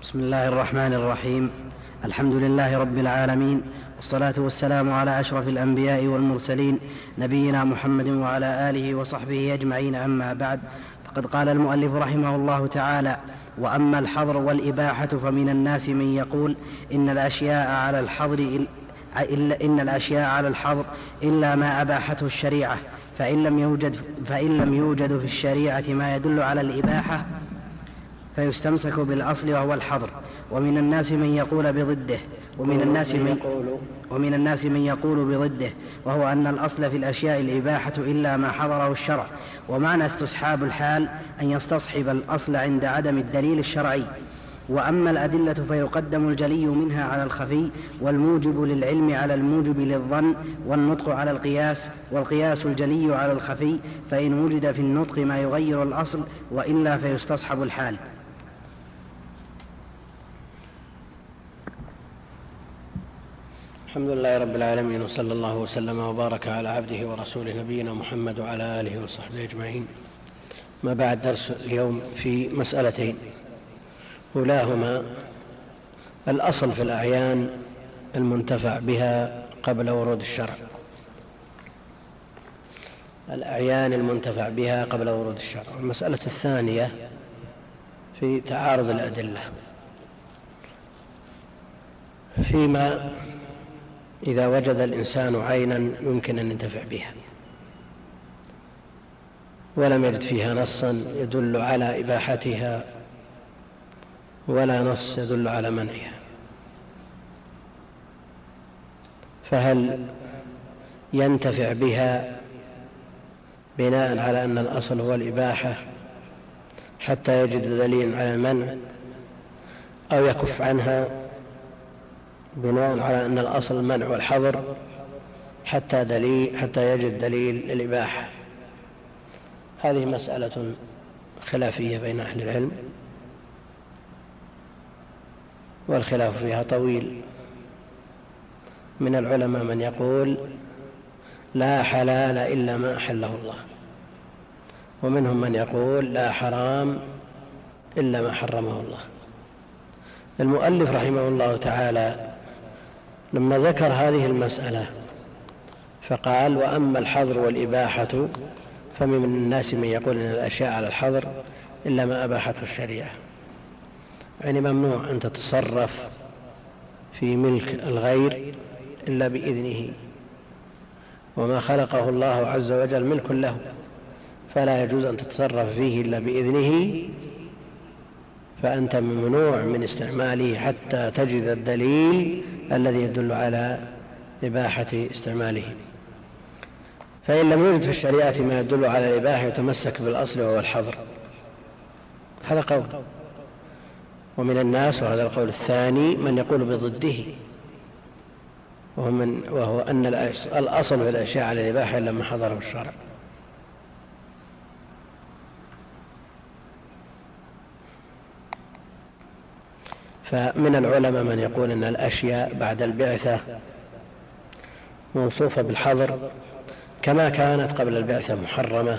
بسم الله الرحمن الرحيم. الحمد لله رب العالمين، والصلاة والسلام على أشرف الأنبياء والمرسلين نبينا محمد وعلى آله وصحبه أجمعين. أما بعد، فقد قال المؤلف رحمه الله تعالى: وأما الحظر والإباحة فمن الناس من يقول إن الأشياء على الحظر إلا ما أباحته الشريعة، فإن لم يوجد في الشريعة ما يدل على الإباحة فيستمسك بالأصل وهو الحظر. ومن الناس من يقول بضده، ومن الناس من يقول بضده، وهو أن الأصل في الأشياء الإباحة إلا ما حظره الشرع. ومعنى استصحاب الحال أن يستصحب الأصل عند عدم الدليل الشرعي. وأما الأدلة فيقدم الجلي منها على الخفي، والموجب للعلم على الموجب للظن، والنطق على القياس، والقياس الجلي على الخفي، فإن وجد في النطق ما يغير الأصل وإلا فيستصحب الحال. الحمد لله رب العالمين، وصلى الله وسلم وبارك على عبده ورسوله نبينا محمد وعلى آله وصحبه أجمعين. ما بعد، درس اليوم في مسألتين، أولاهما الأصل في الأعيان المنتفع بها قبل ورود الشرع. الأعيان المنتفع بها قبل ورود الشرع. المسألة الثانية في تعارض الأدلة فيما إذا وجد الإنسان عينا يمكن أن ينتفع بها ولم يرد فيها نصا يدل على إباحتها ولا نص يدل على منعها، فهل ينتفع بها بناء على أن الأصل هو الإباحة حتى يجد دليل على المنع، أو يكف عنها بناء على أن الأصل المنع والحظر حتى يجد دليل للإباحة؟ هذه مسألة خلافية بين أهل العلم، والخلاف فيها طويل. من العلماء من يقول لا حلال إلا ما أحله الله، ومنهم من يقول لا حرام إلا ما حرمه الله. المؤلف رحمه الله تعالى لما ذكر هذه المسألة فقال: وأما الحظر والإباحة فمن الناس من يقول إن الأشياء على الحظر إلا ما أباحته الشريعة. يعني ممنوع أن تتصرف في ملك الغير إلا بإذنه، وما خلقه الله عز وجل ملك له، فلا يجوز أن تتصرف فيه إلا بإذنه، فأنت ممنوع من استعماله حتى تجد الدليل الذي يدل على إباحة استعماله. فإن لم يوجد في الشريعة ما يدل على الإباحة يتمسك بالأصل وهو الحظر. هذا قول. ومن الناس، وهذا القول الثاني، من يقول بضده، وهو أن الأصل في الأشياء على الإباحة إلا ما حظره الشرع. فمن العلماء من يقول أن الأشياء بعد البعثة موصوفة بالحظر كما كانت قبل البعثة محرمة،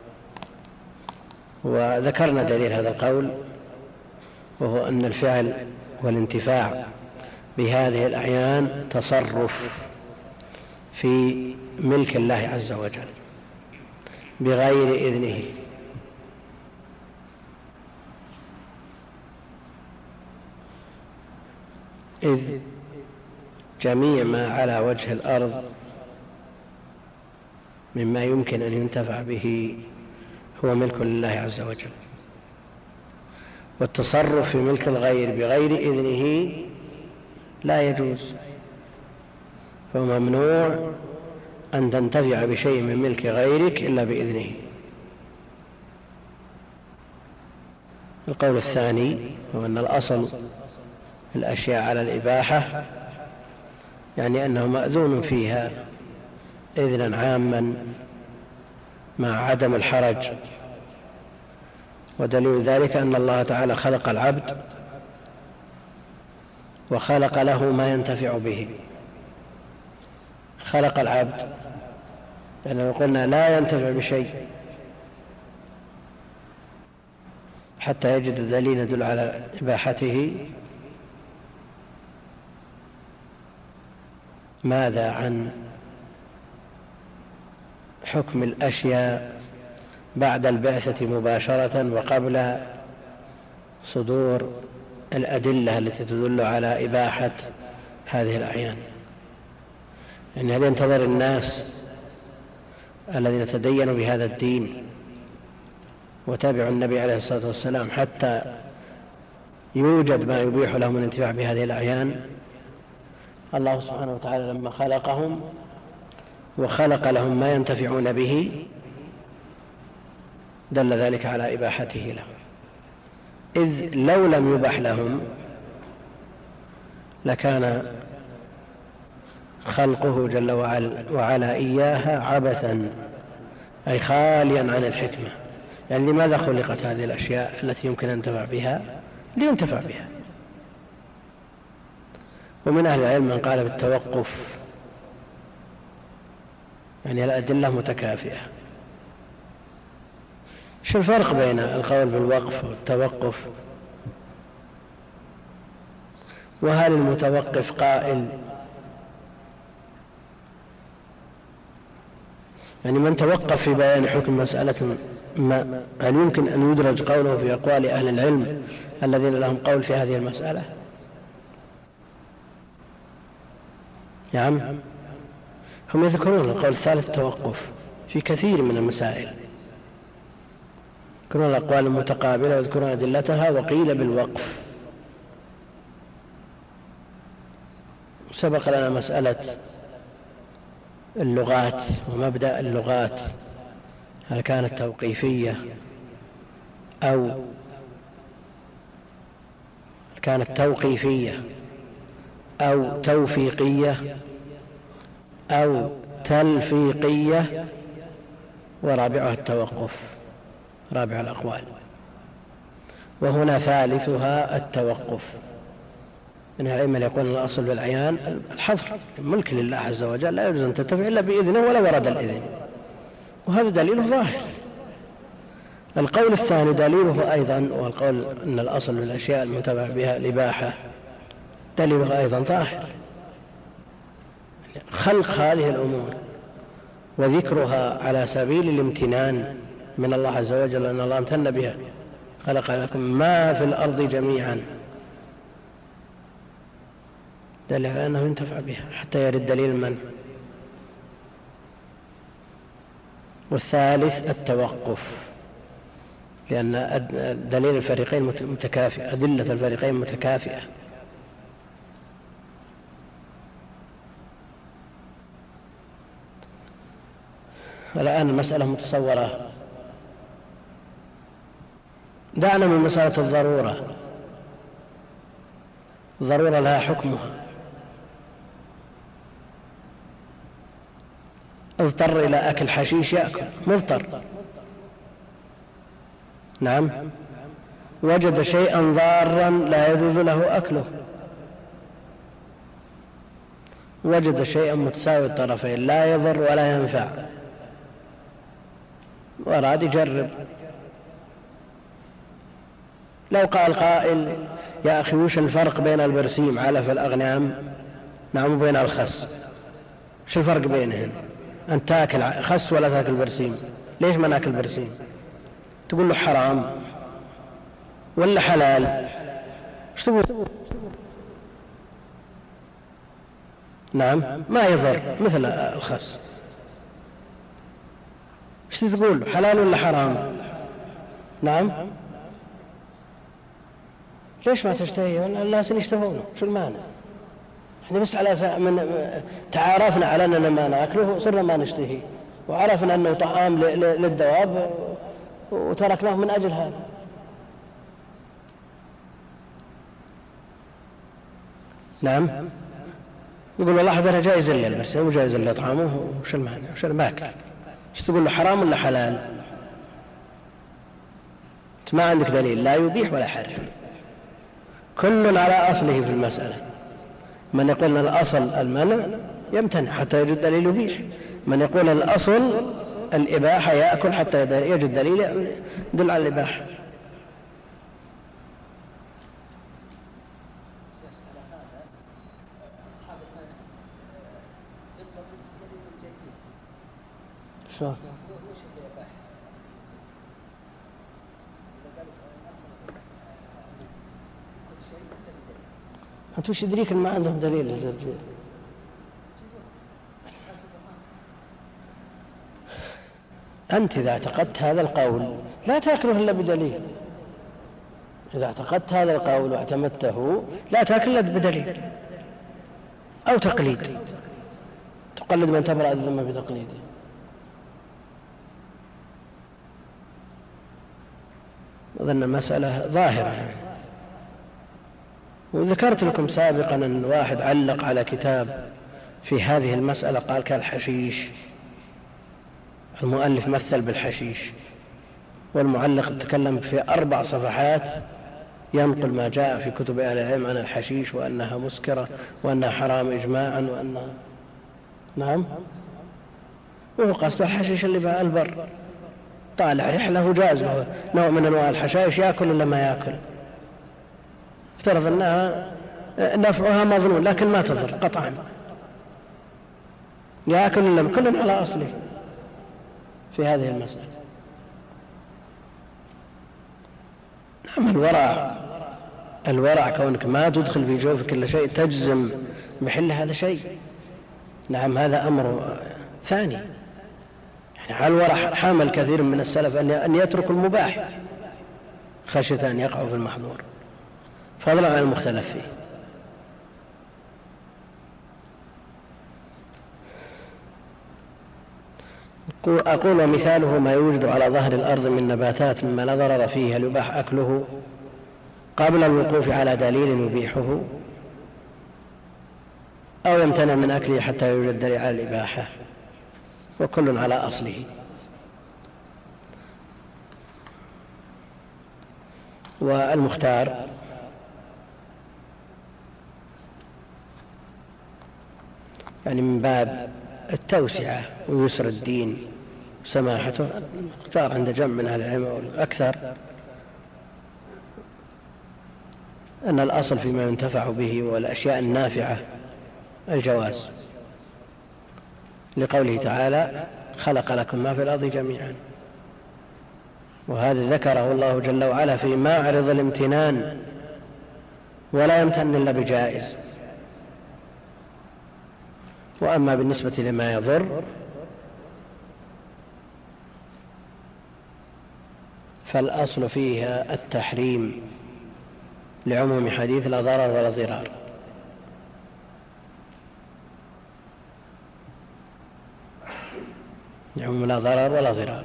وذكرنا دليل هذا القول، وهو أن الفعل والانتفاع بهذه الأعيان تصرف في ملك الله عز وجل بغير إذنه، إذ جميع ما على وجه الأرض مما يمكن أن ينتفع به هو ملك لله عز وجل، والتصرف في ملك الغير بغير إذنه لا يجوز، فممنوع أن تنتفع بشيء من ملك غيرك إلا بإذنه. القول الثاني هو أن الأصل الأشياء على الإباحة، يعني أنه مأذون فيها إذنا عاما مع عدم الحرج، ودليل ذلك أن الله تعالى خلق العبد وخلق له ما ينتفع به. خلق العبد لأنه قلنا لا ينتفع بشيء حتى يجد دليل يدل على إباحته. ماذا عن حكم الأشياء بعد البعثة مباشرة وقبل صدور الأدلة التي تدل على إباحة هذه الأعيان؟ يعني هل ينتظر الناس الذين تدينوا بهذا الدين وتابعوا النبي عليه الصلاة والسلام حتى يوجد ما يبيح لهم الانتفاع بهذه الأعيان؟ الله سبحانه وتعالى لما خلقهم وخلق لهم ما ينتفعون به دل ذلك على إباحته لهم، إذ لو لم يبح لهم لكان خلقه جل وعلا إياها عبثا، أي خاليا عن الحكمة. يعني لماذا خلقت هذه الأشياء التي يمكن أن ينتفع بها؟ لينتفع بها. ومن أهل العلم من قال بالتوقف، يعني الأدلة متكافئة. شو الفرق بين القول بالوقف والتوقف؟ وهل المتوقف قائل؟ يعني من توقف في بيان حكم مسألة ما، هل يمكن أن يدرج قوله في أقوال أهل العلم الذين لهم قول في هذه المسألة؟ نعم، هم يذكرون القول الثالث التوقف في كثير من المسائل، يذكرون الأقوال المتقابلة ويذكرون أدلتها، وقيل بالوقف. سبق لنا مسألة اللغات ومبدأ اللغات، هل كانت توقيفية أو توفيقية أو تلفيقية، ورابعها التوقف، رابع الأقوال. وهنا ثالثها التوقف. من العلم يقول الأصل بالأعيان الحظر، الملك لله عز وجل، لا يجوز أن تنتفع إلا بإذنه ولا ورد الإذن، وهذا دليل ظاهر. القول الثاني دليله أيضا، والقول أن الأصل بالأشياء المنتفع بها الإباحة، دليله أيضا ظاهر. خلق هذه الأمور وذكرها على سبيل الامتنان من الله عز وجل، أن الله امتن بها، خلق لكم ما في الأرض جميعا، دليل على أنه ينتفع بها حتى يرد دليل المنع. والثالث التوقف، لأن دليل الفريقين متكافئة، أدلة الفريقين متكافئة. الآن المسألة متصورة. دعنا من مسألة الضرورة، الضرورة لها حكمها. اضطر إلى أكل حشيش يأكل، مضطر. نعم، وجد شيئا ضارا لا يجوز له أكله، وجد شيئا متساوي الطرفين لا يضر ولا ينفع، وأراد يجرب. لو قال قائل يا أخي وش الفرق بين البرسيم علف الأغنام نعم وبين الخس؟ شو الفرق بينهم؟ أن تأكل خس ولا تأكل برسيم؟ ليش ما نأكل برسيم؟ تقول له حرام ولا حلال؟ ايش تقول؟ نعم ما يضر مثل الخس. ايش تقول؟ حلال ولا حرام؟ نعم، ليش ما تشتهي؟ الناس يشتهونه، شو المانع؟ احنا بس على من تعارفنا على اننا ما ناكله صرنا ما نشتهي، وعرفنا انه طعام للدواب وتركناه من اجل هذا. نعم، يقول والله هذا جائز لي بس مو جائز لي طعامه، وش المانع؟ وش الماكل؟ ايش تقول له حرام ولا حلال؟ ما عندك دليل لا يبيح ولا يحرم، كل على اصله في المسألة. من يقول ان الاصل المنع يمتنع حتى يجد دليل يبيح، من يقول الاصل الاباحة يأكل حتى يجد دليل يدل على الاباحة. شو أنت وش يدريك ما عندهم دليل؟ أنت إذا اعتقدت هذا القول لا تأكله إلا بدليل. إذا اعتقدت هذا القول واعتمدته لا تأكل إلا بدليل أو تقليد، تقلد من تبرأ الذمة بتقليده. أظن المسألة ظاهرة يعني. وذكرت لكم سابقا أن واحد علق على كتاب في هذه المسألة قال كالحشيش، المؤلف مثل بالحشيش، والمعلق تكلم في 4 صفحات ينقل ما جاء في كتب أهل العلم عن الحشيش وأنها مسكرة وأنها حرام إجماعا وأنها نعم. وهو قصد الحشيش اللي بقى البر، طالع رحلة جاز نوع من أنواع الحشائش يأكل ولا ما يأكل، افترض أنها نفعها مظنون لكن ما تضر قطعا، يأكل ولا كل على أصله في هذه المسألة. نعم الورع كونك ما تدخل في جوفك إلا شيء تجزم محل هذا شيء، نعم هذا أمر ثاني. يعني على الورع حامل كثير من السلف أن يترك المباح خشية أن يقعوا في المحظور فضلا عن المختلف فيه. أقول ومثاله ما يوجد على ظهر الأرض من نباتات مما لا ضرر فيه هل يباح أكله قبل الوقوف على دليل يبيحه أو يمتنع من أكله حتى يوجد دليل على الإباحة، وكل على أصله. والمختار يعني من باب التوسعة ويسر الدين وسماحته، المختار عند جمع من أهل العلم والأكثر أن الأصل فيما ينتفع به والأشياء النافعة الجواز، لقوله تعالى خلق لكم ما في الأرض جميعا، وهذا ذكره الله جل وعلا في معرض الامتنان ولا يمتن إلا بجائز. وأما بالنسبة لما يضر فالأصل فيها التحريم لعموم حديث لا ضرر ولا ضرار. يعم لا ضرر ولا ضرار.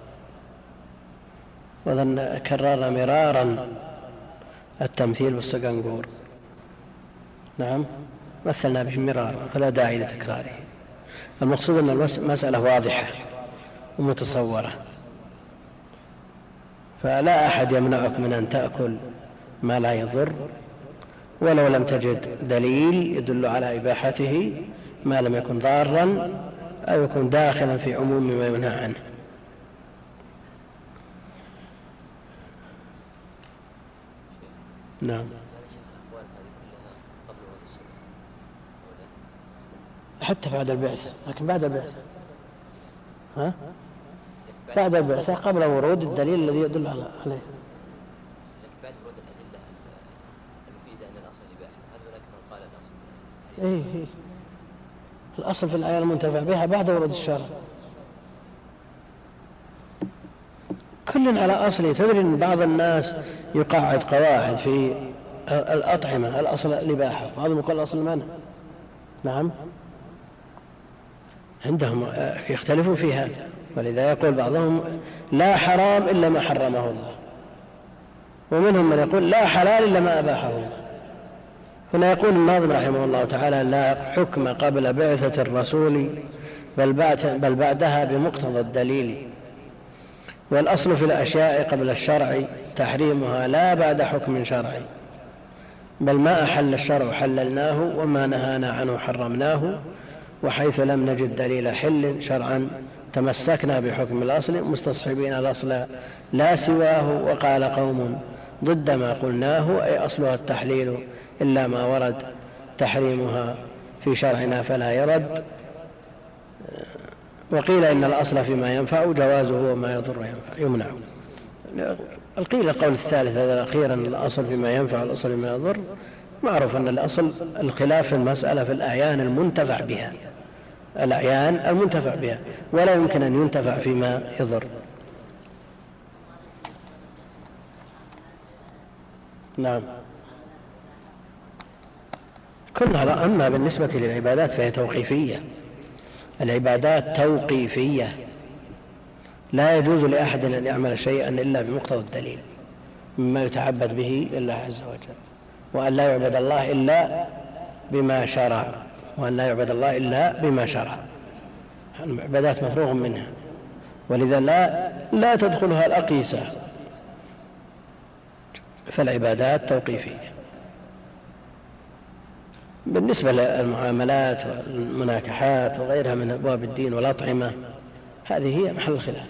وظن كررنا مرارا التمثيل بالسقنقور، نعم مثلنا به مرارا فلا داعي لتكراره. المقصود أن المسألة واضحة ومتصورة، فلا أحد يمنعك من أن تأكل ما لا يضر ولو لم تجد دليل يدل على إباحته ما لم يكن ضارا أو يكون داخلا في عموم ما ينهى عنه. نعم حتى بعد البعثة، لكن بعد البعثة بعد البعثة قبل ورود الدليل الذي يدل عليه. بعد ورود الأدلة المفيدة أن الأصل الإباحة، هل هناك من قال الأصل؟ إيه الأصل في الآية المنتفع بها بعد ورود الشرع. كل على أصله. تدري أن بعض الناس يقعد قواعد في الأطعمة الأصل الإباحة، بعضهم يقول الأصل المنع. نعم عندهم يختلفوا في هذا، ولذا يقول بعضهم لا حرام إلا ما حرمه الله، ومنهم من يقول لا حلال إلا ما أباحه الله. هنا يقول الناظم رحمه الله تعالى لا حكم قبل بعثة الرسول بل بعدها بمقتضى الدليل، والأصل في الأشياء قبل الشرع تحريمها لا بعد حكم شرعي، بل ما أحل الشرع حللناه وما نهانا عنه حرمناه، وحيث لم نجد دليل حل شرعا تمسكنا بحكم الأصل مستصحبين الأصل لا سواه. وقال قوم ضد ما قلناه أي أصلها التحليل إلا ما ورد تحريمها في شرعنا فلا يرد. وقيل إن الأصل فيما ينفع جوازه وما يضر يمنع. القيل القول الثالث هذا الأخير أن الأصل فيما ينفع والأصل فيما يضر، معروف أن الأصل الخلاف في المسألة في الأعيان المنتفع بها، الأعيان المنتفع بها، ولا يمكن أن ينتفع فيما يضر. نعم كلها. أما بالنسبة للعبادات فهي توقيفية، العبادات توقيفية، لا يجوز لأحد أن يعمل شيئا إلا بمقتضى الدليل مما يتعبد به لله عز وجل، وأن لا يعبد الله إلا بما شرع، وأن لا يعبد الله إلا بما شرع. العبادات مفروغ منها، ولذا لا تدخلها الأقيسة، فالعبادات توقيفية. بالنسبة للمعاملات والمناكحات وغيرها من أبواب الدين والأطعمة هذه هي محل الخلاف.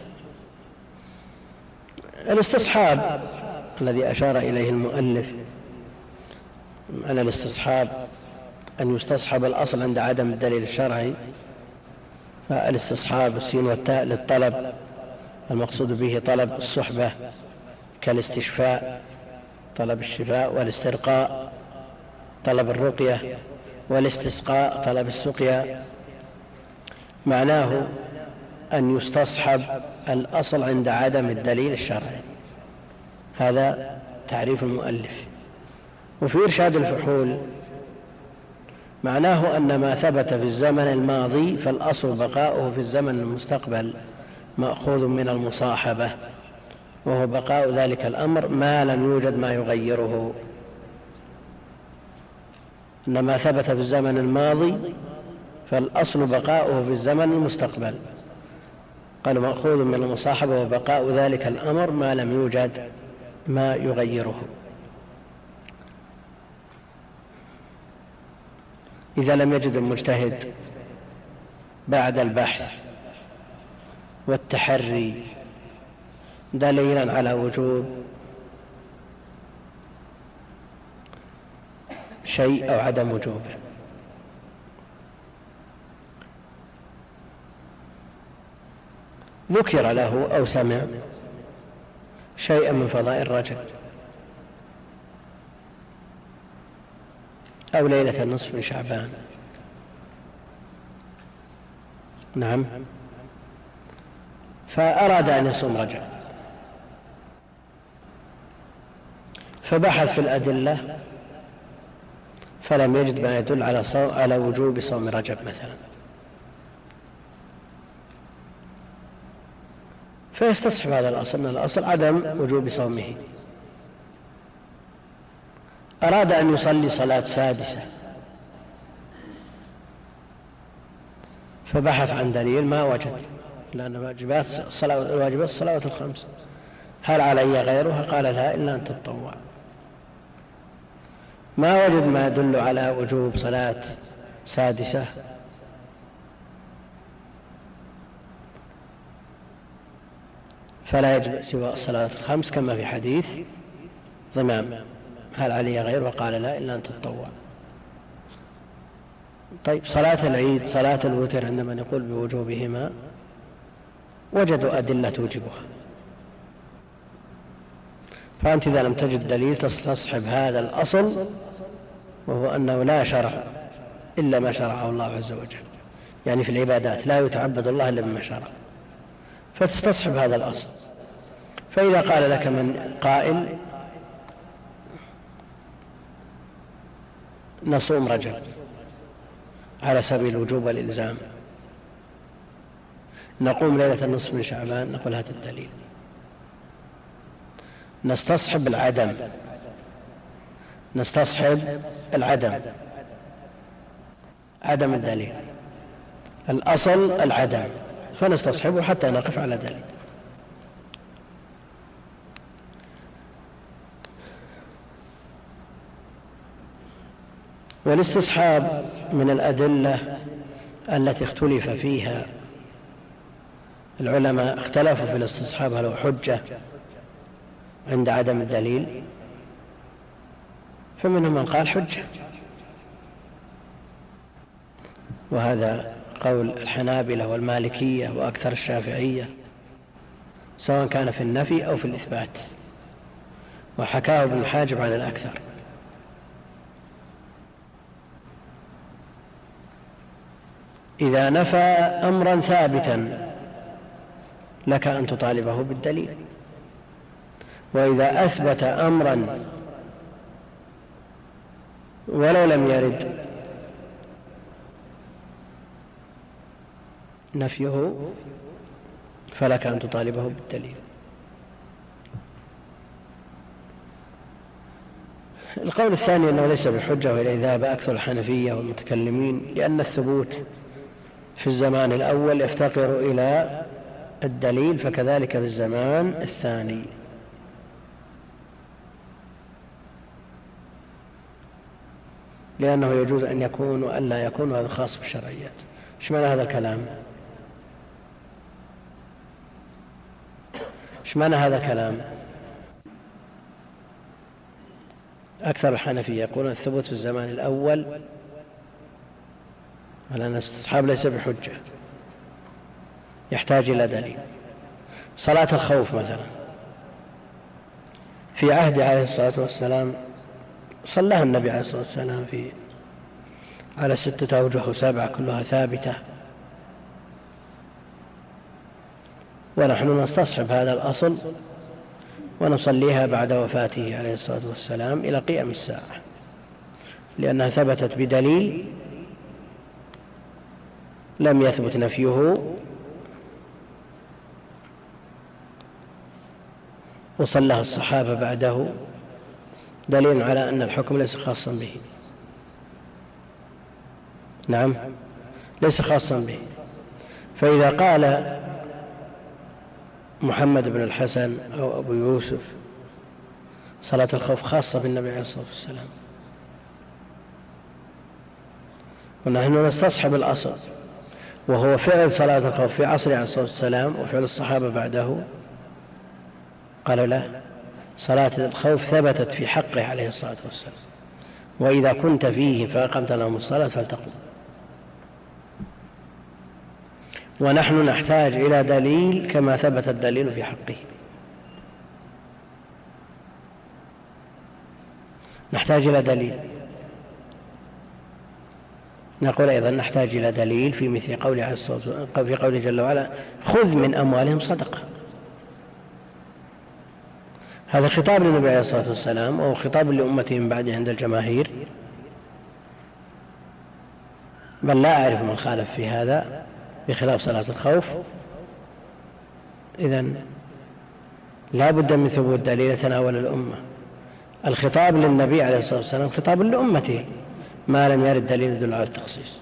الاستصحاب الذي أشار إليه المؤلف، أن الاستصحاب أن يستصحب الأصل عند عدم الدليل الشرعي، فالاستصحاب السين والتاء للطلب، المقصود به طلب الصحبة كالاستشفاء طلب الشفاء، والاسترقاء طلب الرقية، والاستسقاء طلب السقيا. معناه أن يستصحب الأصل عند عدم الدليل الشرعي، هذا تعريف المؤلف. وفي إرشاد الفحول معناه أن ما ثبت في الزمن الماضي فالأصل بقاؤه في الزمن المستقبل مأخوذ من المصاحبة، وهو بقاء ذلك الأمر ما لم يوجد ما يغيره. أن ما ثبت في الزمن الماضي فالأصل بقاؤه في الزمن المستقبل، قال مأخوذ من المصاحبة وبقاء ذلك الأمر ما لم يوجد ما يغيره. إذا لم يجد المجتهد بعد البحث والتحري دليلا على وجوب شيء أو عدم وجوبه، ذكر له أو سمع شيئا من فضائل رجب أو ليلة النصف من شعبان، نعم، فأراد أن يصوم رجب، فبحث في الأدلة فلم يجد ما يدل على وجوب صوم رجب مثلا، فيستصحب هذا الأصل، من الأصل عدم وجوب صومه. أراد أن يصلي صلاة سادسة فبحث عن دليل ما وجد، لأن واجبات الصلوات الخمس، هل علي غيرها؟ قال لا إلا أن تتطوع. ما وجد ما يدل على وجوب صلاة سادسة، فلا يجب سوى الصلاة الخمس كما في حديث ضمام، هل علي غيرها؟ قال لا إلا أن تتطوع. طيب صلاة العيد صلاة الوتر عندما نقول بوجوبهما وجدوا أدلة توجبها، فأنت إذا لم تجد دليل تستصحب هذا الأصل، وهو أنه لا شرع إلا ما شرعه الله عز وجل، يعني في العبادات لا يتعبد الله إلا بما شرع، فتستصحب هذا الأصل. فإذا قال لك من قائل نصوم رجب على سبيل الوجوب والإلزام، نقوم ليلة النصف من شعبان، نقول هذا الدليل، نستصحب العدم، عدم الدليل، الأصل العدم، فنستصحبه حتى نقف على دليل. والاستصحاب من الأدلة التي اختلف فيها، العلماء اختلفوا في الاستصحاب هل هو حجة عند عدم الدليل، فمنهم من قال حجة، وهذا قول الحنابلة والمالكية وأكثر الشافعية، سواء كان في النفي أو في الإثبات، وحكاه ابن الحاجب عن الأكثر. إذا نفى أمرا ثابتا لك أن تطالبه بالدليل، وإذا أثبت أمرا ولو لم يرد نفيه فلك أن تطالبه بالدليل. القول الثاني أنه ليس بحجة، وإليه ذهب أكثر الحنفية والمتكلمين، لأن الثبوت في الزمان الأول يفتقر إلى الدليل، فكذلك في الزمان الثاني. لأنه يجوز أن يكون وأن لا يكون، وهذا خاص بالشرعيات. ايش معنى هذا الكلام؟ ايش معنى هذا الكلام؟ أكثر الحنفية يقولون الثبوت في الزمان الأول على أن الاستصحاب ليس بحجة، يحتاج إلى دليل. صلاة الخوف مثلا في عهد عليه الصلاة والسلام صلاها النبي عليه الصلاة والسلام على 6 أوجه و7 كلها ثابتة، ونحن نستصحب هذا الأصل ونصليها بعد وفاته عليه الصلاة والسلام إلى قيام الساعة، لأنها ثبتت بدليل لم يثبت نفيه، وصلها الصحابة بعده، دليل على أن الحكم ليس خاصا به. نعم، ليس خاصا به. فإذا قال محمد بن الحسن أو أبو يوسف صلاة الخوف خاصة بالنبي عليه الصلاة والسلام، ونحن نستصحب الأصل وهو فعل صلاة الخوف في عصر عليه الصلاة والسلام وفعل الصحابة بعده، قالوا لا، صلاة الخوف ثبتت في حقه عليه الصلاة والسلام، وإذا كنت فيه فأقمت لهم الصلاة فلتقم. ونحن نحتاج إلى دليل كما ثبت الدليل في حقه، نحتاج إلى دليل. نقول أيضا نحتاج إلى دليل في مثل قوله في قوله جل وعلا خذ من أموالهم صدقة. هذا خطاب للنبي عليه الصلاة والسلام، وهو خطاب لأمته من بعده عند الجماهير، بل لا أعرف من خالف في هذا بخلاف صلاة الخوف. إذن لا بد من ثبوت دليل يتناول الأمة. الخطاب للنبي عليه الصلاة والسلام خطاب لأمته ما لم يرد دليل يدل على التخصيص.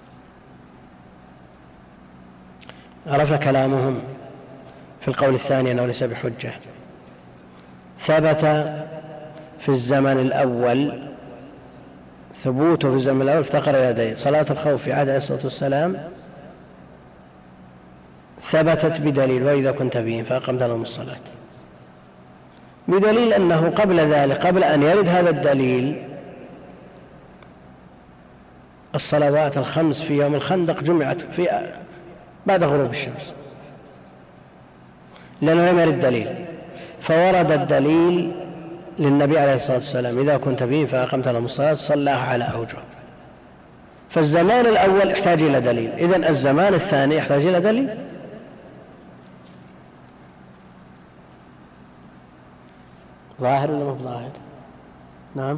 عرف كلامهم في القول الثاني أنه ليس بحجة. ثبت في الزمن الأول، ثبوته في الزمن الأول افتقر إلى دليل. صلاة الخوف في عهد عليه الصلاة والسلام ثبتت بدليل وإذا كنت فيهم فأقمت لهم الصلاة، بدليل أنه قبل ذلك، قبل أن يرد هذا الدليل، الصلوات الخمس في يوم الخندق جمعت بعد غروب الشمس، لأنه لم يرد دليل، فورد الدليل للنبي عليه الصلاة والسلام إذا كنت فيه فأقمت لهم الصلاة صلاها على أوجه. فالزمان الأول يحتاج إلى دليل، إذن الزمان الثاني يحتاج إلى دليل. ظاهر ولا مو ظاهر؟ نعم.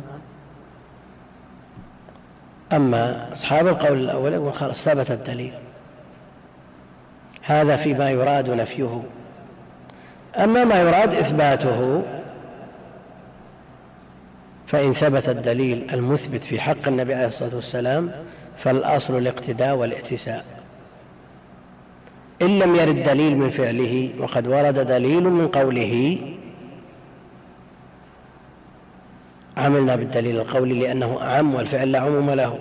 أما أصحاب القول الأول يقول خلاص ثبت الدليل، هذا فيما يراد نفيه. أما ما يراد إثباته فإن ثبت الدليل المثبت في حق النبي عليه الصلاة والسلام فالأصل الاقتداء والائتساء. إن لم يرد دليل من فعله وقد ورد دليل من قوله عملنا بالدليل القولي لأنه أعم والفعل لا عموم له.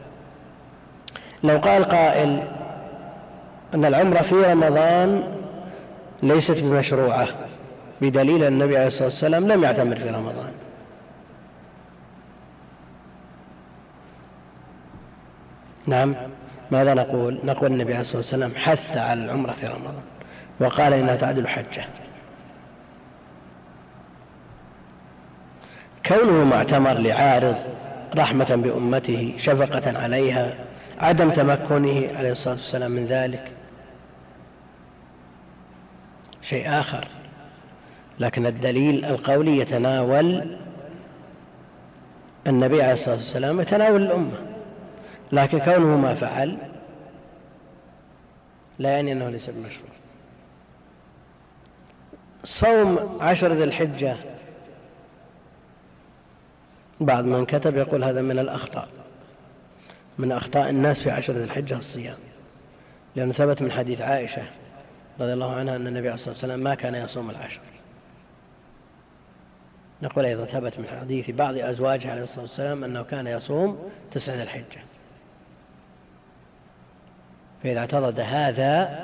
لو قال قائل أن العمرة في رمضان ليست بمشروعة بدليل النبي عليه الصلاة والسلام لم يعتمر في رمضان، نعم، ماذا نقول؟ نقول النبي عليه الصلاة والسلام حث على العمرة في رمضان وقال إنها تعدل حجة. كونه معتمر لعارض رحمة بأمته شفقة عليها عدم تمكنه عليه الصلاة والسلام من ذلك شيء آخر، لكن الدليل القولي يتناول النبي عليه الصلاة والسلام يتناول الأمة، لكن كونه ما فعل لا يعني أنه ليس بمشروع. صوم 10 ذي الحجة بعض من كتب يقول هذا من الأخطاء، من أخطاء الناس في 10 ذي الحجة الصيام، لأنه ثبت من حديث عائشة رضي الله عنها أن النبي عليه الصلاة والسلام ما كان يصوم 10. نقول أيضا ثبت من حديث بعض أزواجه عليه الصلاة والسلام أنه كان يصوم 9 ذي الحجة. فإذا اعتضد هذا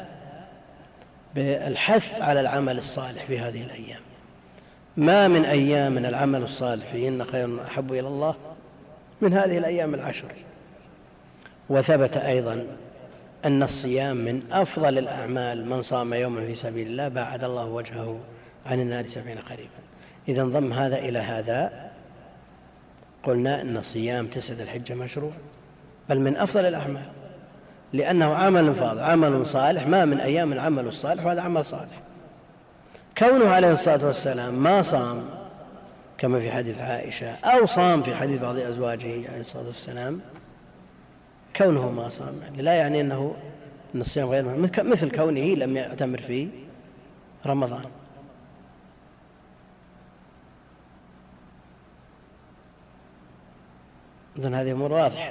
بالحث على العمل الصالح في هذه الأيام، ما من أيام من العمل الصالح فيهن خير أحب إلى الله من هذه الأيام 10. وثبت أيضا أن الصيام من أفضل الأعمال، من صام يوما في سبيل الله باعد الله وجهه عن النار 70 خريفا. إذا انضم هذا إلى هذا قلنا أن صيام 9 ذي الحجة مشروع، بل من أفضل الأعمال، لأنه عمل فاضل، عمل صالح، ما من أيام العمل الصالح وهذا عمل صالح. كونه عليه الصلاة والسلام ما صام كما في حديث عائشة أو صام في حديث بعض أزواجه عليه الصلاة والسلام، كونه ما صام لا يعني أن الصيام غير مهم، مثل كونه لم يعتمر في رمضان. إذن هذه أمور واضحة.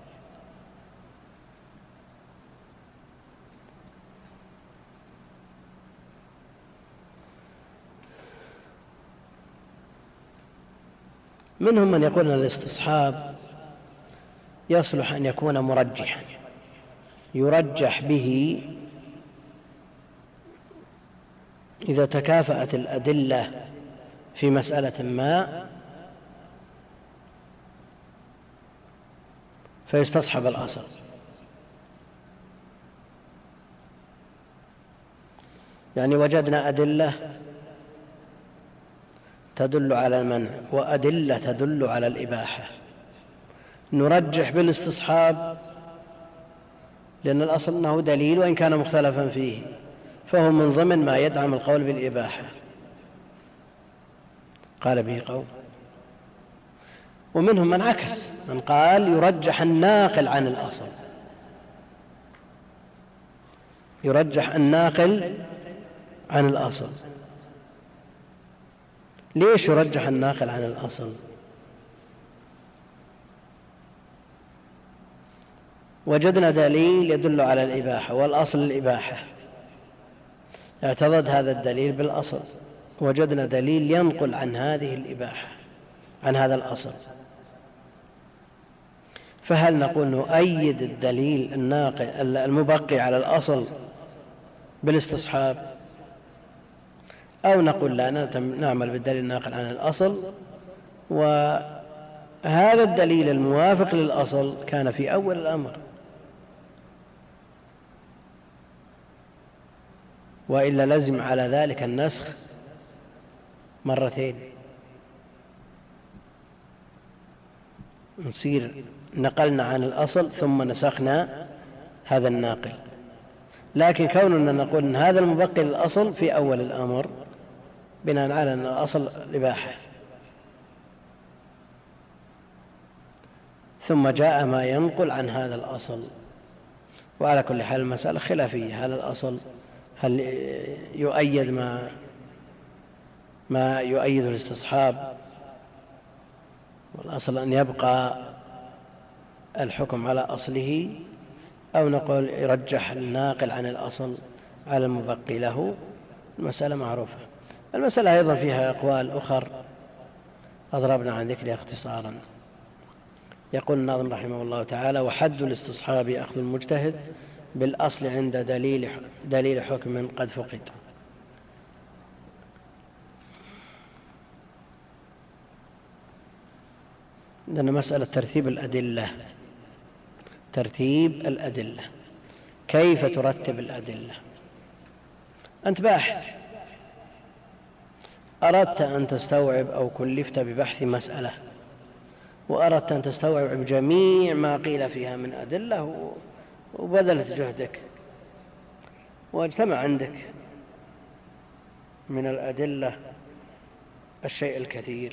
منهم من يقول أن الاستصحاب يصلح أن يكون مرجحا، يرجح به إذا تكافأت الأدلة في مسألة ما فيستصحب الأصل. يعني وجدنا أدلة تدل على المنع وأدلة تدل على الإباحة، نرجح بالاستصحاب لأن الأصل أنه دليل وإن كان مختلفا فيه، فهو من ضمن ما يدعم القول بالإباحة. قال به قوم. ومنهم من عكس، من قال يرجح الناقل عن الأصل، يرجح الناقل عن الأصل. ليش يرجح الناقل عن الأصل؟ وجدنا دليل يدل على الإباحة والأصل الإباحة، اعتضد هذا الدليل بالأصل، وجدنا دليل ينقل عن هذه الإباحة عن هذا الأصل، فهل نقول نؤيد الدليل الناقل المبقي على الأصل بالاستصحاب، أو نقول لا نعمل بالدليل الناقل عن الأصل، وهذا الدليل الموافق للأصل كان في أول الأمر، وإلا لزم على ذلك النسخ مرتين، نصير نقلنا عن الأصل ثم نسخنا هذا الناقل. لكن كوننا نقول أن هذا المبقي للأصل في أول الأمر بناء على أن الأصل الإباحة، ثم جاء ما ينقل عن هذا الأصل. وعلى كل حال المسألة خلافية، هل الأصل هل يؤيد ما يؤيد الاستصحاب، والأصل أن يبقى الحكم على أصله، أو نقول يرجح الناقل عن الأصل على المبقي له. المسألة معروفة. المسألة أيضا فيها أقوال أخر أضربنا عن ذكرها اختصارا. يقول الناظم رحمه الله تعالى: وحد الاستصحاب أخذ المجتهد بالأصل عند دليل حكم قد فقد. عندنا مسألة ترتيب الأدلة ترتيب الأدلة. كيف ترتب الأدلة؟ أنت باحث، أردت أن تستوعب أو كلفت ببحث مسألة، وأردت أن تستوعب جميع ما قيل فيها من أدلة، وبذلت جهدك واجتمع عندك من الأدلة الشيء الكثير.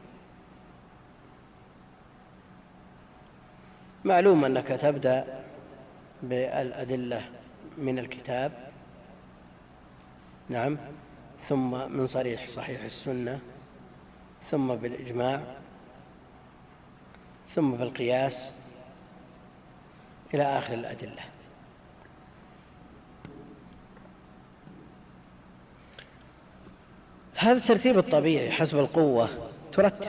معلوم أنك تبدأ بالأدلة من الكتاب، نعم، ثم من صحيح السنة، ثم بالإجماع، ثم بالقياس، إلى آخر الأدلة. هذا الترتيب الطبيعي حسب القوة ترتب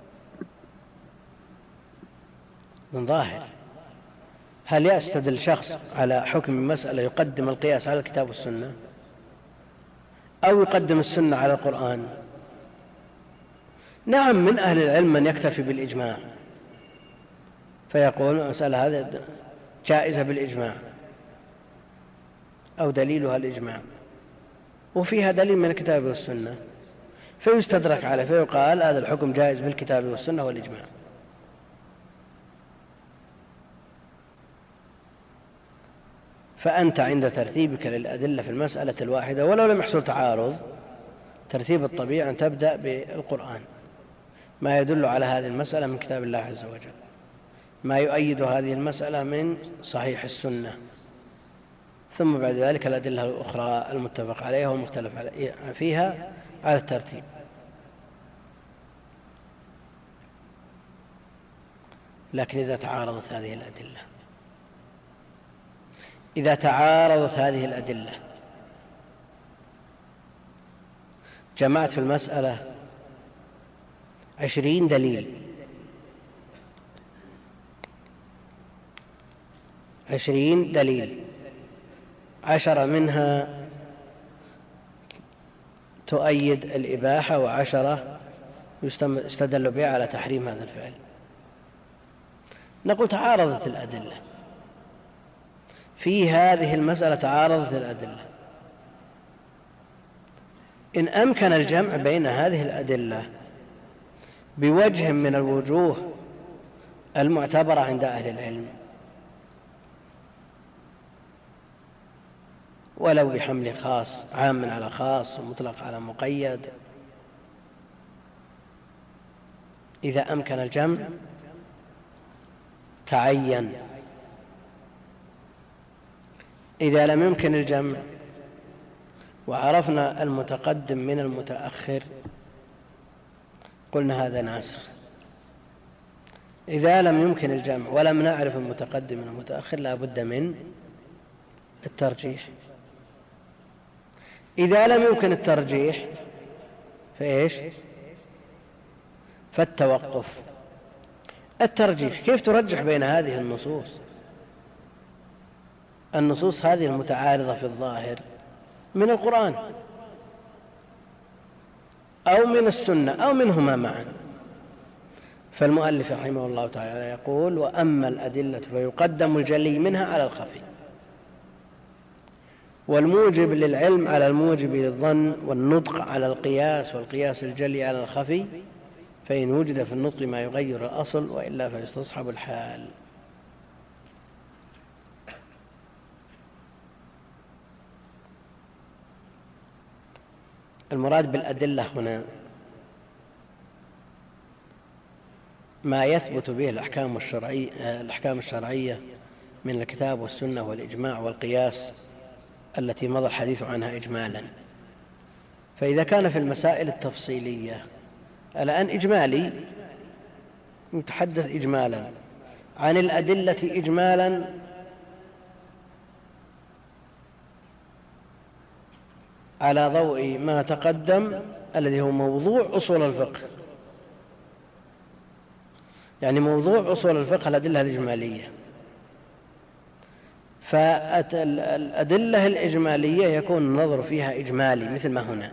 من ظاهر. هل يستدل شخص على حكم مسألة يقدم القياس على الكتاب والسنة، أو يقدم السنة على القرآن؟ نعم، من أهل العلم من يكتفي بالإجماع فيقول المسألة هذه جائزة بالإجماع أو دليلها الإجماع، وفيها دليل من الكتاب والسنة، فيستدرك عليه فيقال هذا الحكم جائز بالكتاب والسنة والإجماع. فأنت عند ترتيبك للأدلة في المسألة الواحدة ولو لم يحصل تعارض، ترتيب الطبيعي أن تبدأ بالقرآن، ما يدل على هذه المسألة من كتاب الله عز وجل، ما يؤيد هذه المسألة من صحيح السنة، ثم بعد ذلك الأدلة الأخرى المتفق عليها والمختلف فيها على الترتيب. لكن إذا تعارضت هذه الأدلة جمعت في المسألة 20 دليل، 20 دليل، 10 منها تؤيد الإباحة، و10 يستدل بها على تحريم هذا الفعل. نقول تعارضت الأدلة في هذه المسألة، تعارضت الأدلة. إن أمكن الجمع بين هذه الأدلة بوجه من الوجوه المعتبرة عند أهل العلم، ولو بحمل خاص عام على خاص ومطلق على مقيد، إذا أمكن الجمع تعين. إذا لم يمكن الجمع وعرفنا المتقدم من المتأخر قلنا هذا ناسخ. إذا لم يمكن الجمع ولم نعرف المتقدم من المتأخر لا بد من الترجيح. إذا لم يمكن الترجيح فإيش؟ فالتوقف. الترجيح كيف ترجح بين هذه النصوص هذه المتعارضة في الظاهر من القرآن أو من السنة أو منهما معا؟ فالمؤلف رحمه الله تعالى يقول: وأما الأدلة فيقدم الجلي منها على الخفي، والموجب للعلم على الموجب للظن، والنطق على القياس، والقياس الجلي على الخفي، فإن وجد في النطق ما يغير الأصل وإلا فيستصحب الحال. المراد بالأدلة هنا ما يثبت به الأحكام الشرعية من الكتاب والسنة والإجماع والقياس التي مضى الحديث عنها إجمالا. فإذا كان في المسائل التفصيلية الآن إجمالي، نتحدث إجمالا عن الأدلة إجمالا، على ضوء ما تقدم الذي هو موضوع أصول الفقه. يعني موضوع أصول الفقه الأدلة الإجمالية، فالأدلة الإجمالية يكون النظر فيها إجمالي مثل ما هنا.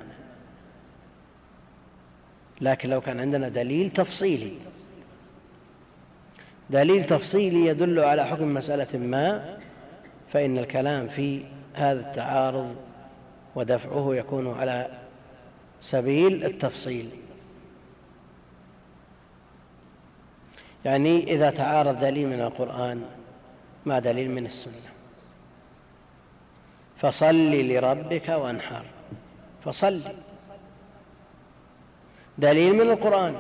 لكن لو كان عندنا دليل تفصيلي دليل تفصيلي يدل على حكم مسألة ما، فإن الكلام في هذا التعارض ودفعه يكون على سبيل التفصيل. يعني إذا تعارض دليل من القرآن مع دليل من السنة، فصل لربك وانحر، فصل دليل من القرآن.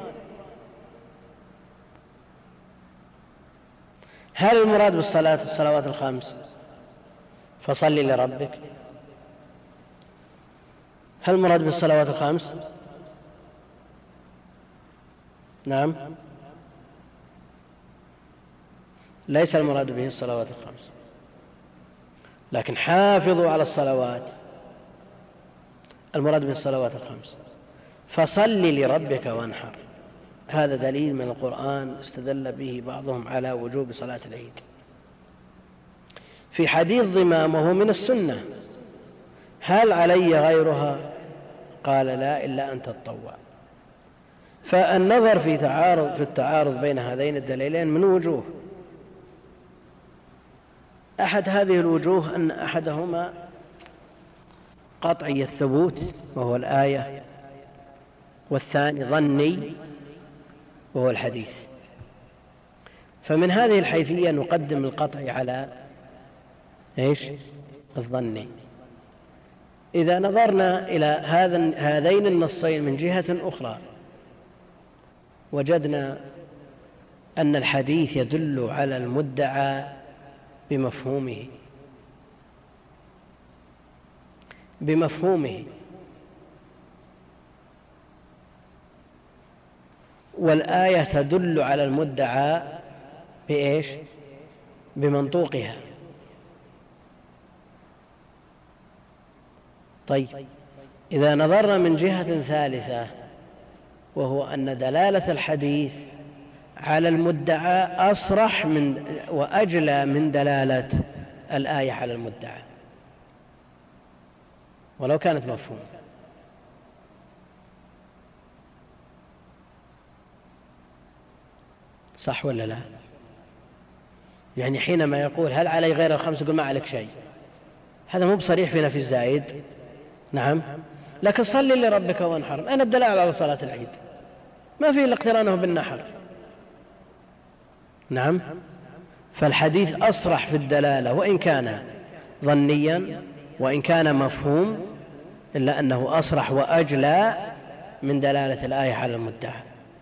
هل المراد بالصلاة الصلوات الخمس فصل لربك؟ هل المراد بالصلوات الخمس؟ نعم، ليس المراد به الصلوات الخمس، لكن حافظوا على الصلوات، المراد بالصلوات الخمس. فصل لربك وانحر، هذا دليل من القرآن استدل به بعضهم على وجوب صلاة العيد. في حديث ضمام وهو من السنة، هل علي غيرها؟ قال لا، إلا أن تتطوع. فالنظر في التعارض بين هذين الدليلين من وجوه. أحد هذه الوجوه أن أحدهما قطعي الثبوت وهو الآية، والثاني ظني وهو الحديث. فمن هذه الحيثية نقدم القطعي على الظني. إذا نظرنا إلى هذين النصين من جهة أخرى، وجدنا أن الحديث يدل على المدعى بمفهومه، والآية تدل على المدعى بمنطوقها. طيب، إذا نظرنا من جهة ثالثة، وهو أن دلالة الحديث على المدعى أصرح وأجلى من دلالة الآية على المدعى ولو كانت مفهومة. صح ولا لا؟ يعني حينما يقول هل علي غير الخمس، يقول ما عليك شيء، هذا مو بصريح في نفي الزائد. نعم، لكن صل لربك وانحر، أين الدلالة على صلاة العيد؟ ما فيه اقترانه بالنحر. نعم، فالحديث أصرح في الدلالة، وإن كان ظنيا وإن كان مفهوم، إلا أنه أصرح وأجلى من دلالة الآية على المدعى.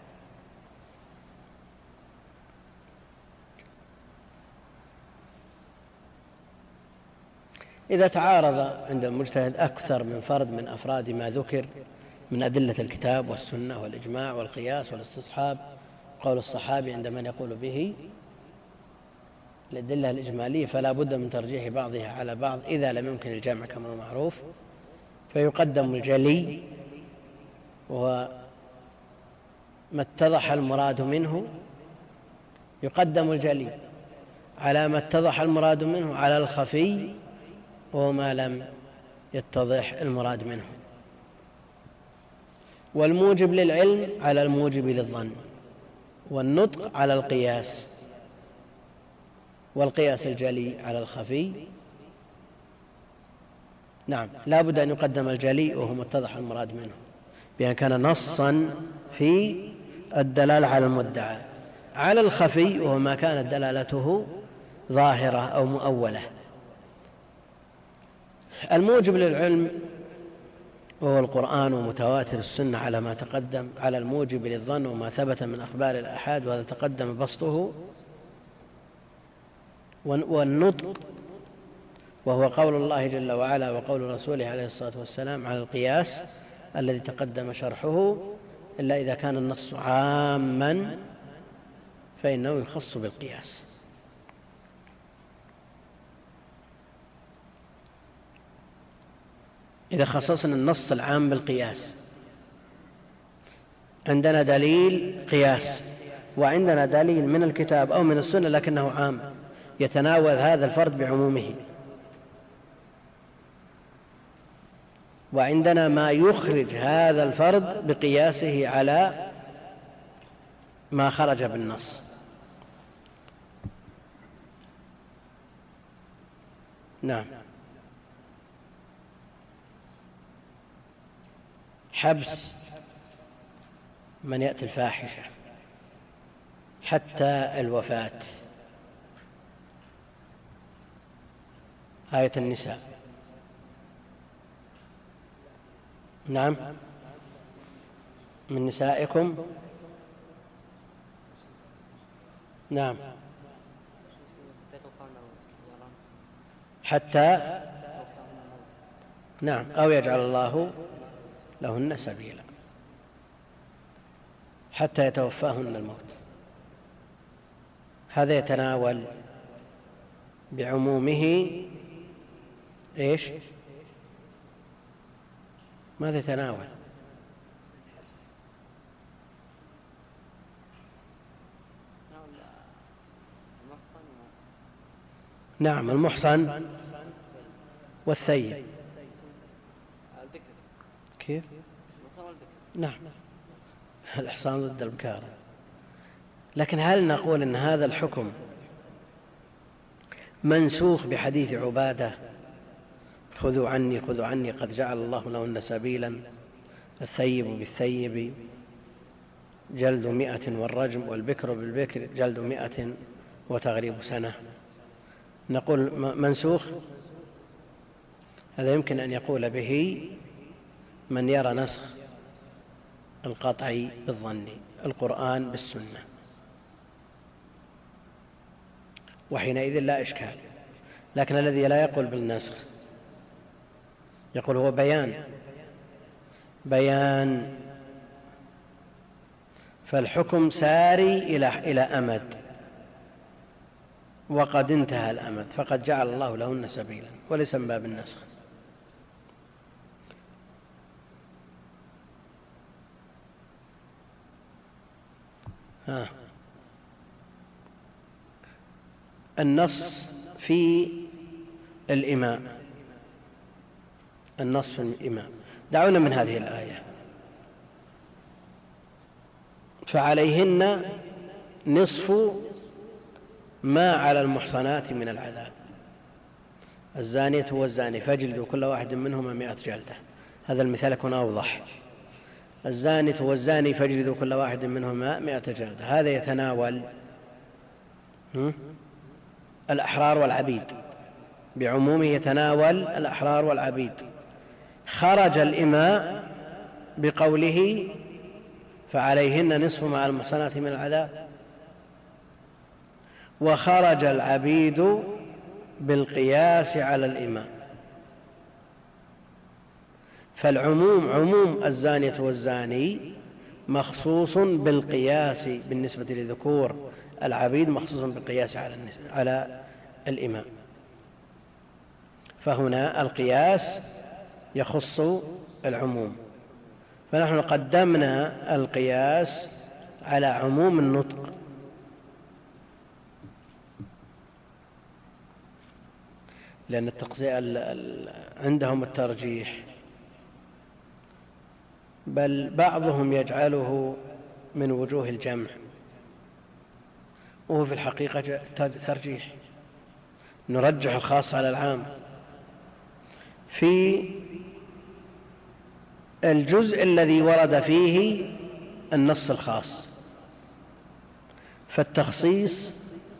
إذا تعارض عند المجتهد أكثر من فرد من أفراد ما ذكر من أدلة الكتاب والسنة والإجماع والقياس والاستصحاب، قول الصحابي عند من يقول به الأدلة الإجمالية، فلا بد من ترجيح بعضها على بعض إذا لم يمكن الجمع كما هو معروف، فيقدم الجلي وهو ما اتضح المراد منه، يقدم الجلي على ما اتضح المراد منه على الخفي وما لم يتضح المراد منه، والموجب للعلم على الموجب للظن، والنطق على القياس، والقياس الجلي على الخفي. نعم، لا بد أن يقدم الجلي وهو ما اتضح المراد منه بأن كان نصا في الدلالة على المدعى، على الخفي وهو ما كانت دلالته ظاهرة أو مؤولة. الموجب للعلم وهو القرآن ومتواتر السنة على ما تقدم، على الموجب للظن وما ثبت من أخبار الآحاد وهذا تقدم بسطه، والنطق وهو قول الله جل وعلا وقول رسوله عليه الصلاة والسلام على القياس الذي تقدم شرحه، إلا إذا كان النص عاما فإنه يخص بالقياس. إذا خصصنا النص العام بالقياس، عندنا دليل قياس وعندنا دليل من الكتاب أو من السنة لكنه عام يتناول هذا الفرد بعمومه، وعندنا ما يخرج هذا الفرد بقياسه على ما خرج بالنص. نعم. حبس من يأتي الفاحشة حتى الوفاة. آية النساء. نعم. من نسائكم. نعم. حتى نعم أو يجعل الله لهن سبيلا حتى يتوفاهن الموت. هذا يتناول بعمومه إيش؟ ماذا يتناول؟ نعم المحصن والثيب. كيف؟ نعم الإحصان ضد البكارة. لكن هل نقول أن هذا الحكم منسوخ بحديث عبادة خذوا عني قد جعل الله لهن سبيلا، الثيب بالثيب جلد 100 والرجم، والبكر بالبكر جلد 100 وتغريب سنة؟ نقول منسوخ؟ هذا يمكن أن يقول به من يرى نسخ القطعي بالظني، القرآن بالسنة، وحينئذ لا إشكال. لكن الذي لا يقول بالنسخ يقول هو بيان، فالحكم ساري إلى أمد، وقد انتهى الأمد فقد جعل الله لهن سبيلا، وليس من باب النسخ. النص في الإماء. النص في الإماء. دعونا من هذه الآية: فعليهن نصف ما على المحصنات من العذاب، الزانية والزاني فاجلدوا كل واحد منهما 100 جلدة. هذا المثال يكون أوضح. الزانية والزاني فاجلدوا كل واحد منهما 100 جلدة، هذا يتناول الأحرار والعبيد، بعمومه يتناول الأحرار والعبيد. خرج الإماء بقوله فعليهن نصف ما على المحصنات من العذاب، وخرج العبيد بالقياس على الإماء. فالعموم عموم الزانية والزاني مخصوص بالقياس بالنسبة لذكور، العبيد مخصوص بالقياس على الإماء. فهنا القياس يخص العموم، فنحن قدمنا القياس على عموم النطق. لأن عندهم الترجيح، بل بعضهم يجعله من وجوه الجمع، وهو في الحقيقة ترجيح، نرجح الخاص على العام. في الجزء الذي ورد فيه النص الخاص، فالتخصيص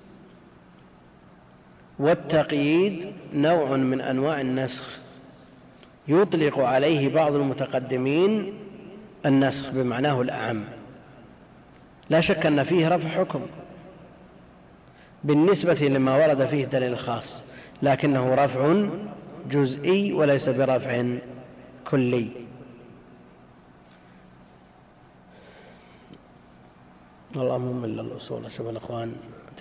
والتقييد نوع من أنواع النسخ، يطلق عليه بعض المتقدمين النسخ بمعناه الأعم. لا شك أن فيه رفع حكم بالنسبة لما ورد فيه دليل خاص، لكنه رفع جزئي وليس برفع كلي. اللهم إلا الأصول. شوف الأخوان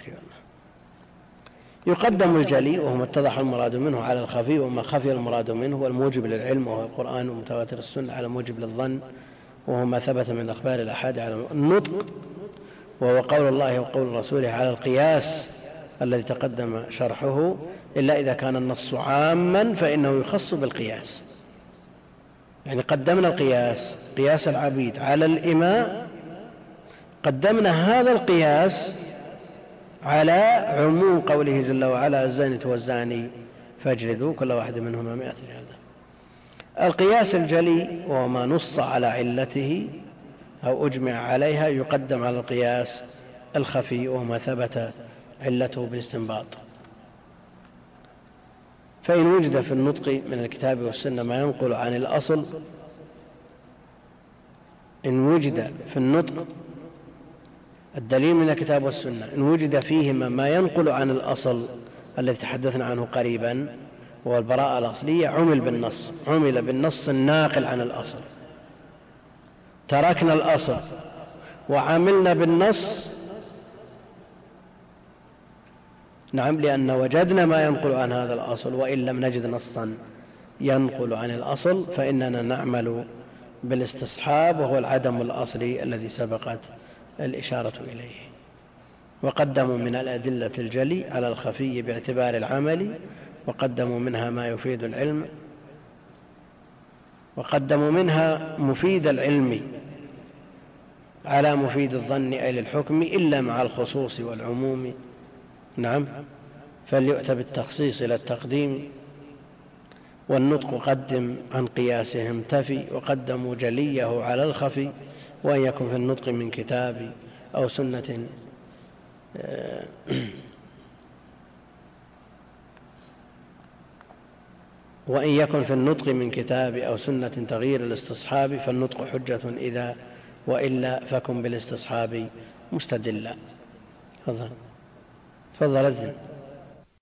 يقدم الجلي وهو اتضح المراد منه على الخفي، وما خفي المراد منه هو الموجب للعلم وهو القرآن ومتواتر السنة على موجب للظن وهو ما ثبت من أخبار الأحاد على النطق، وهو قول الله وقول رسوله على القياس الذي تقدم شرحه، إلا إذا كان النص عاما فإنه يخص بالقياس. يعني قدمنا القياس، قياس العبيد على الإماء، قدمنا هذا القياس على عموم قوله جل وعلا الزانية والزاني فاجلدوا كل واحد منهما 100 جلدة. القياس الجلي وهو ما نص على علته أو أجمع عليها يقدم على القياس الخفي وهو ما ثبت علته بالاستنباط. فإن وجد في النطق من الكتاب والسنة ما ينقل عن الأصل، إن وجد في النطق الدليل من الكتاب والسنة إن وجد فيهما ما ينقل عن الأصل الذي تحدثنا عنه قريبا وهو البراءة الأصلية، عمل بالنص الناقل عن الأصل. تركنا الأصل وعملنا بالنص، نعم، لأن وجدنا ما ينقل عن هذا الأصل، وإن لم نجد نصا ينقل عن الأصل فإننا نعمل بالاستصحاب وهو العدم الأصلي الذي سبقت الإشارة إليه. وقدموا من الأدلة الجلي على الخفي باعتبار العمل، وقدموا منها ما يفيد العلم، وقدموا منها مفيد العلم على مفيد الظن أي للحكم إلا مع الخصوص والعموم، نعم، فليؤتى بالتخصيص إلى التقديم. والنطق قدم عن قياسهم تفي، وقدموا جليه على الخفي، وأن يكن في النطق من كتاب أو سنة وإن يكن في النطق من كتاب أو سنة تغيير الاستصحاب فالنطق حجة إذا، وإلا فكن بالاستصحاب مستدلا. تفضل الزن.